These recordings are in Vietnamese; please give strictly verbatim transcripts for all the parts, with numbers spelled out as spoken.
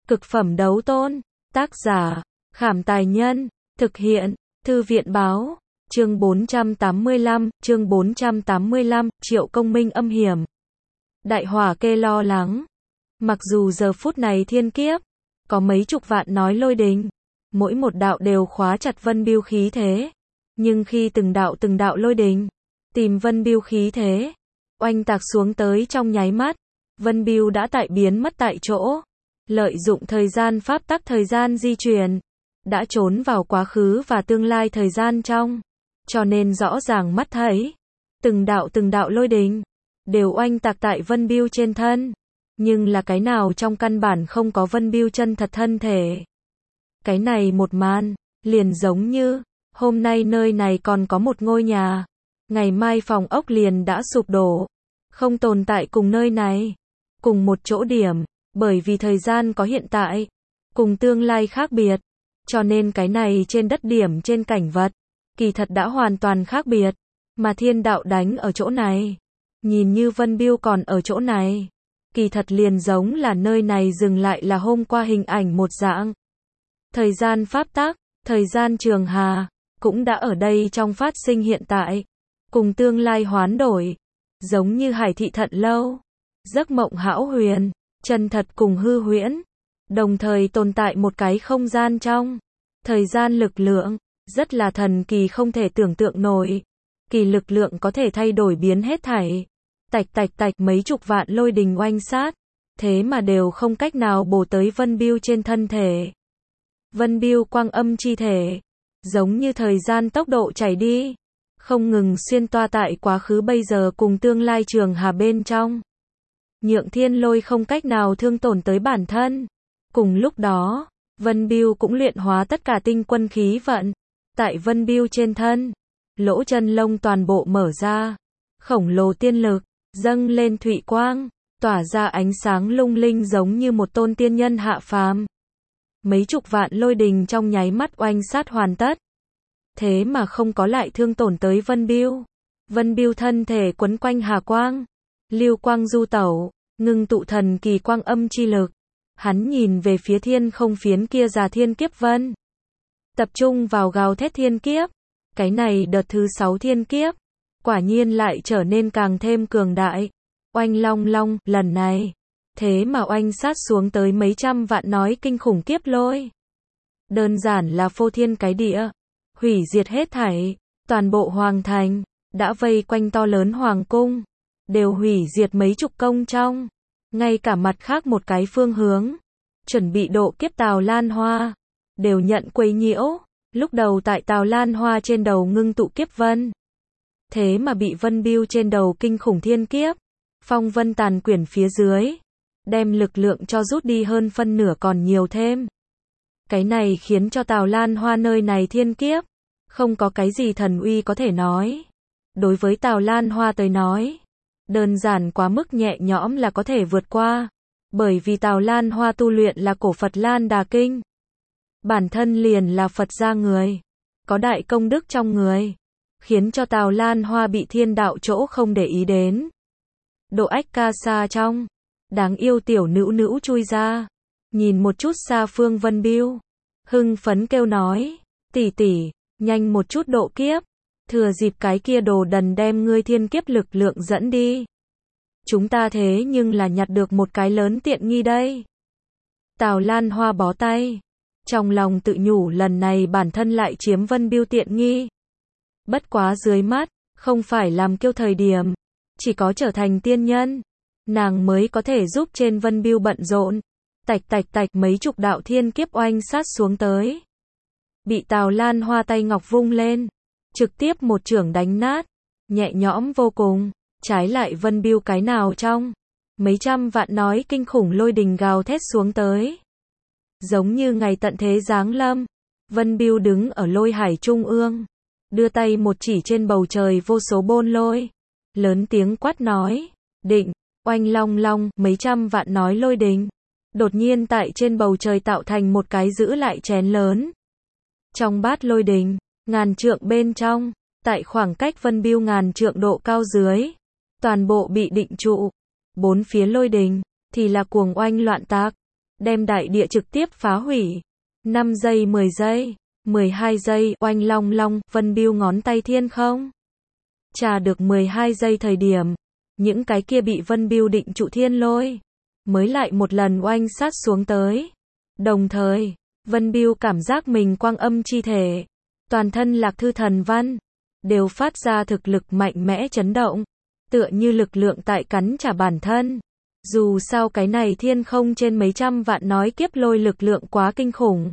Cực phẩm đấu tôn. Tác giả, Khảm Tài Nhân. Thực hiện, Thư viện Báo. Chương bốn trăm tám mươi lăm, chương bốn trăm tám mươi lăm, Triệu Công Minh âm hiểm. Đại Hỏa Kê lo lắng. Mặc dù giờ phút này thiên kiếp, có mấy chục vạn nói lôi đình, mỗi một đạo đều khóa chặt Vân Bưu khí thế. Nhưng khi từng đạo từng đạo lôi đình, tìm Vân Bưu khí thế, oanh tạc xuống tới trong nháy mắt, Vân Bưu đã tại biến mất tại chỗ. Lợi dụng thời gian pháp tắc thời gian di chuyển, đã trốn vào quá khứ và tương lai thời gian trong. Cho nên rõ ràng mắt thấy, từng đạo từng đạo lôi đình, đều oanh tạc tại Vân Bưu trên thân. Nhưng là cái nào trong căn bản không có Vân Bưu chân thật thân thể. Cái này một màn, liền giống như, hôm nay nơi này còn có một ngôi nhà, ngày mai phòng ốc liền đã sụp đổ, không tồn tại cùng nơi này, cùng một chỗ điểm, bởi vì thời gian có hiện tại, cùng tương lai khác biệt, cho nên cái này trên đất điểm trên cảnh vật, kỳ thật đã hoàn toàn khác biệt, mà thiên đạo đánh ở chỗ này, nhìn như Vân Bưu còn ở chỗ này, kỳ thật liền giống là nơi này dừng lại là hôm qua hình ảnh một dạng. Thời gian pháp tắc, thời gian trường hà, cũng đã ở đây trong phát sinh hiện tại, cùng tương lai hoán đổi, giống như Hải Thị Thận Lâu, giấc mộng hão huyền, chân thật cùng hư huyễn, đồng thời tồn tại một cái không gian trong, thời gian lực lượng, rất là thần kỳ không thể tưởng tượng nổi, kỳ lực lượng có thể thay đổi biến hết thảy, tạch tạch tạch mấy chục vạn lôi đình oanh sát, thế mà đều không cách nào bổ tới Vân Bưu trên thân thể. Vân Bưu quang âm chi thể, giống như thời gian tốc độ chảy đi, không ngừng xuyên toa tại quá khứ bây giờ cùng tương lai trường hà bên trong. Nhượng thiên lôi không cách nào thương tổn tới bản thân. Cùng lúc đó, Vân Bưu cũng luyện hóa tất cả tinh quân khí vận. Tại Vân Bưu trên thân, lỗ chân lông toàn bộ mở ra. Khổng lồ tiên lực, dâng lên thụy quang, tỏa ra ánh sáng lung linh giống như một tôn tiên nhân hạ phàm. Mấy chục vạn lôi đình trong nháy mắt oanh sát hoàn tất. Thế mà không có lại thương tổn tới Vân Bưu. Vân Bưu thân thể quấn quanh hà quang, lưu quang du tẩu, ngưng tụ thần kỳ quang âm chi lực. Hắn nhìn về phía thiên không phiến kia già thiên kiếp vân. Tập trung vào gào thét thiên kiếp. Cái này đợt thứ sáu thiên kiếp, quả nhiên lại trở nên càng thêm cường đại. Oanh long long, lần này, thế mà oanh sát xuống tới mấy trăm vạn nói kinh khủng kiếp lôi. Đơn giản là phô thiên cái địa, hủy diệt hết thảy, toàn bộ hoàng thành, đã vây quanh to lớn hoàng cung, đều hủy diệt mấy chục công trong, ngay cả mặt khác một cái phương hướng, chuẩn bị độ kiếp Tào Lan Hoa, đều nhận quấy nhiễu, lúc đầu tại Tào Lan Hoa trên đầu ngưng tụ kiếp vân. Thế mà bị Vân Bưu trên đầu kinh khủng thiên kiếp, phong vân tàn quyển phía dưới, đem lực lượng cho rút đi hơn phân nửa còn nhiều thêm. Cái này khiến cho Tào Lan Hoa nơi này thiên kiếp, không có cái gì thần uy có thể nói. Đối với Tào Lan Hoa tới nói, đơn giản quá mức nhẹ nhõm là có thể vượt qua, bởi vì Tào Lan Hoa tu luyện là cổ Phật Lan Đà Kinh. Bản thân liền là Phật gia người, có đại công đức trong người, khiến cho Tào Lan Hoa bị thiên đạo chỗ không để ý đến. Độ ách ca xa trong, đáng yêu tiểu nữ nữ chui ra, nhìn một chút xa phương Vân Bưu, hưng phấn kêu nói, tỷ tỷ, nhanh một chút độ kiếp, thừa dịp cái kia đồ đần đem ngươi thiên kiếp lực lượng dẫn đi. Chúng ta thế nhưng là nhặt được một cái lớn tiện nghi đây. Tào Lan Hoa bó tay, trong lòng tự nhủ lần này bản thân lại chiếm Vân Bưu tiện nghi. Bất quá dưới mắt, không phải làm kiêu thời điểm, chỉ có trở thành tiên nhân, nàng mới có thể giúp trên Vân Bưu bận rộn. Tạch tạch tạch mấy chục đạo thiên kiếp oanh sát xuống tới. Bị Tào Lan Hoa tay ngọc vung lên, trực tiếp một chưởng đánh nát, nhẹ nhõm vô cùng. Trái lại Vân Bưu cái nào trong, mấy trăm vạn nói kinh khủng lôi đình gào thét xuống tới. Giống như ngày tận thế giáng lâm, Vân Bưu đứng ở lôi hải trung ương, đưa tay một chỉ trên bầu trời vô số bôn lôi, lớn tiếng quát nói, định, oanh long long, mấy trăm vạn nói lôi đình. Đột nhiên tại trên bầu trời tạo thành một cái giữ lại chén lớn. Trong bát lôi đình, ngàn trượng bên trong, tại khoảng cách Vân Bưu ngàn trượng độ cao dưới, toàn bộ bị định trụ. Bốn phía lôi đình, thì là cuồng oanh loạn tạc. đem đại địa trực tiếp phá hủy. năm giây, mười giây, mười hai giây, oanh long long, Vân Bưu ngón tay thiên không. Trà được mười hai giây thời điểm, những cái kia bị Vân Bưu định trụ thiên lôi, mới lại một lần oanh sát xuống tới. Đồng thời, Vân Bưu cảm giác mình quang âm chi thể, toàn thân Lạc Thư Thần Văn, đều phát ra thực lực mạnh mẽ chấn động, tựa như lực lượng tại cắn trả bản thân. Dù sao cái này thiên không trên mấy trăm vạn nói kiếp lôi lực lượng quá kinh khủng.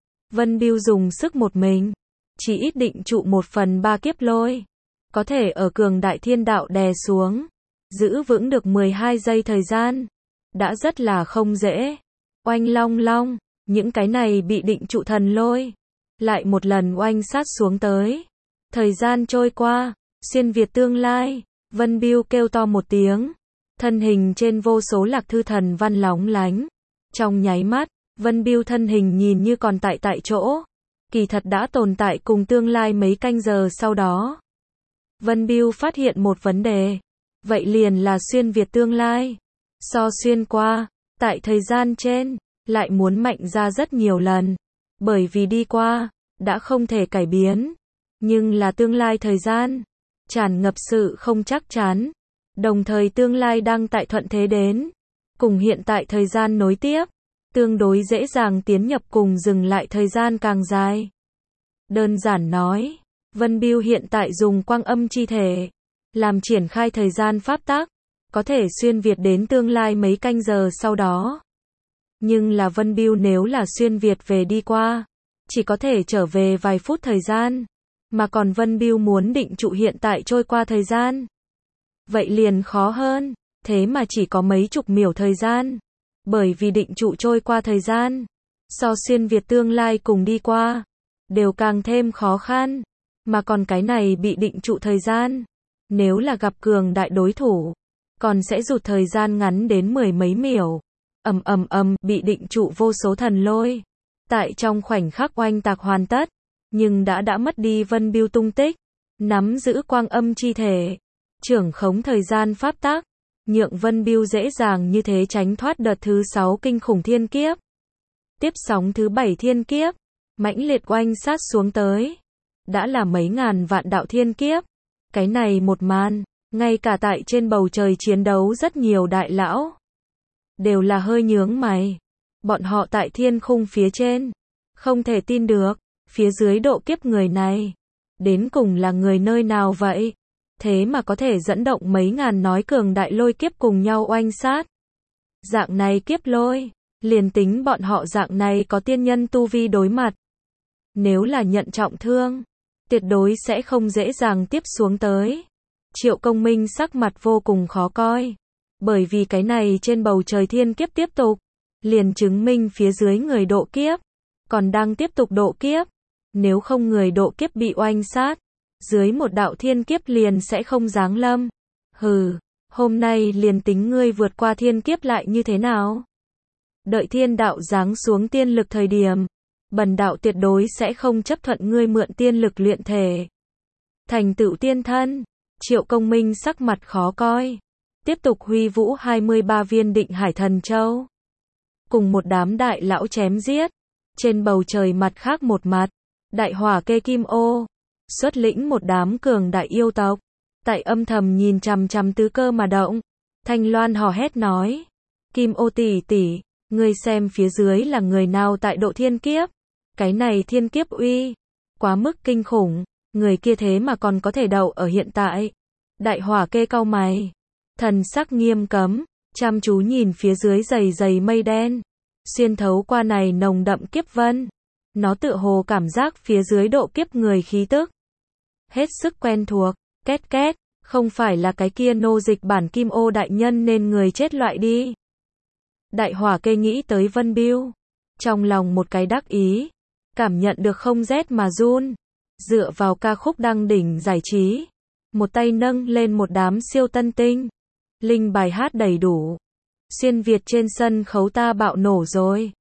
Vân Bưu dùng sức một mình, chỉ ít định trụ một phần ba kiếp lôi, có thể ở cường đại thiên đạo đè xuống, giữ vững được mười hai giây thời gian, đã rất là không dễ. Oanh long long, những cái này bị định trụ thần lôi, lại một lần oanh sát xuống tới. Thời gian trôi qua, xuyên việt tương lai, Vân Bưu kêu to một tiếng, thân hình trên vô số Lạc Thư Thần Văn lóng lánh. Trong nháy mắt, Vân Bưu thân hình nhìn như còn tại tại chỗ, kỳ thật đã tồn tại cùng tương lai mấy canh giờ sau đó. Vân Bưu phát hiện một vấn đề, vậy liền là xuyên việt tương lai, so xuyên qua, tại thời gian trên, lại muốn mạnh ra rất nhiều lần, bởi vì đi qua, đã không thể cải biến, nhưng là tương lai thời gian, tràn ngập sự không chắc chắn, đồng thời tương lai đang tại thuận thế đến, cùng hiện tại thời gian nối tiếp, tương đối dễ dàng tiến nhập cùng dừng lại thời gian càng dài. Đơn giản nói, Vân Bưu hiện tại dùng quang âm chi thể, làm triển khai thời gian pháp tắc, có thể xuyên việt đến tương lai mấy canh giờ sau đó. Nhưng là Vân Bưu nếu là xuyên việt về đi qua, chỉ có thể trở về vài phút thời gian, mà còn Vân Bưu muốn định trụ hiện tại trôi qua thời gian. Vậy liền khó hơn, thế mà chỉ có mấy chục miểu thời gian, bởi vì định trụ trôi qua thời gian, so xuyên việt tương lai cùng đi qua, đều càng thêm khó khăn, mà còn cái này bị định trụ thời gian, nếu là gặp cường đại đối thủ, còn sẽ rụt thời gian ngắn đến mười mấy miểu. Ầm ầm ầm, bị định trụ vô số thần lôi, tại trong khoảnh khắc oanh tạc hoàn tất, nhưng đã đã mất đi Vân Bưu tung tích, nắm giữ quang âm chi thể, trưởng khống thời gian pháp tắc, nhượng Vân Bưu dễ dàng như thế tránh thoát đợt thứ sáu kinh khủng thiên kiếp. Tiếp sóng thứ bảy thiên kiếp, mãnh liệt oanh sát xuống tới, đã là mấy ngàn vạn đạo thiên kiếp. Cái này một màn, ngay cả tại trên bầu trời chiến đấu rất nhiều đại lão, đều là hơi nhướng mày. Bọn họ tại thiên khung phía trên, không thể tin được, phía dưới độ kiếp người này, đến cùng là người nơi nào vậy? Thế mà có thể dẫn động mấy ngàn nói cường đại lôi kiếp cùng nhau oanh sát. Dạng này kiếp lôi, liền tính bọn họ dạng này có tiên nhân tu vi đối mặt, nếu là nhận trọng thương, tuyệt đối sẽ không dễ dàng tiếp xuống tới. Triệu Công Minh sắc mặt vô cùng khó coi, bởi vì cái này trên bầu trời thiên kiếp tiếp tục, liền chứng minh phía dưới người độ kiếp, còn đang tiếp tục độ kiếp. Nếu không người độ kiếp bị oanh sát, dưới một đạo thiên kiếp liền sẽ không giáng lâm. Hừ, hôm nay liền tính ngươi vượt qua thiên kiếp lại như thế nào? Đợi thiên đạo giáng xuống tiên lực thời điểm, bần đạo tuyệt đối sẽ không chấp thuận ngươi mượn tiên lực luyện thể. Thành tựu tiên thân, Triệu Công Minh sắc mặt khó coi, tiếp tục huy vũ hai mươi ba viên định hải thần châu, cùng một đám đại lão chém giết. Trên bầu trời mặt khác một mặt, đại hỏa kê Kim Ô, xuất lĩnh một đám cường đại yêu tộc, tại âm thầm nhìn chằm chằm tứ cơ mà động. Thanh Loan hò hét nói, Kim Ô tỷ tỷ, ngươi xem phía dưới là người nào tại độ thiên kiếp, cái này thiên kiếp uy, quá mức kinh khủng, người kia thế mà còn có thể đậu ở hiện tại. Đại hỏa kê cau mày, thần sắc nghiêm cấm, chăm chú nhìn phía dưới dày dày mây đen, xuyên thấu qua này nồng đậm kiếp vân. Nó tựa hồ cảm giác phía dưới độ kiếp người khí tức hết sức quen thuộc, két két, không phải là cái kia nô dịch bản Kim Ô đại nhân nên người chết loại đi. Đại hỏa kê nghĩ tới Vân Bưu, trong lòng một cái đắc ý, cảm nhận được không rét mà run, dựa vào ca khúc đăng đỉnh giải trí, một tay nâng lên một đám siêu tân tinh, linh bài hát đầy đủ, xuyên Việt trên sân khấu ta bạo nổ rồi.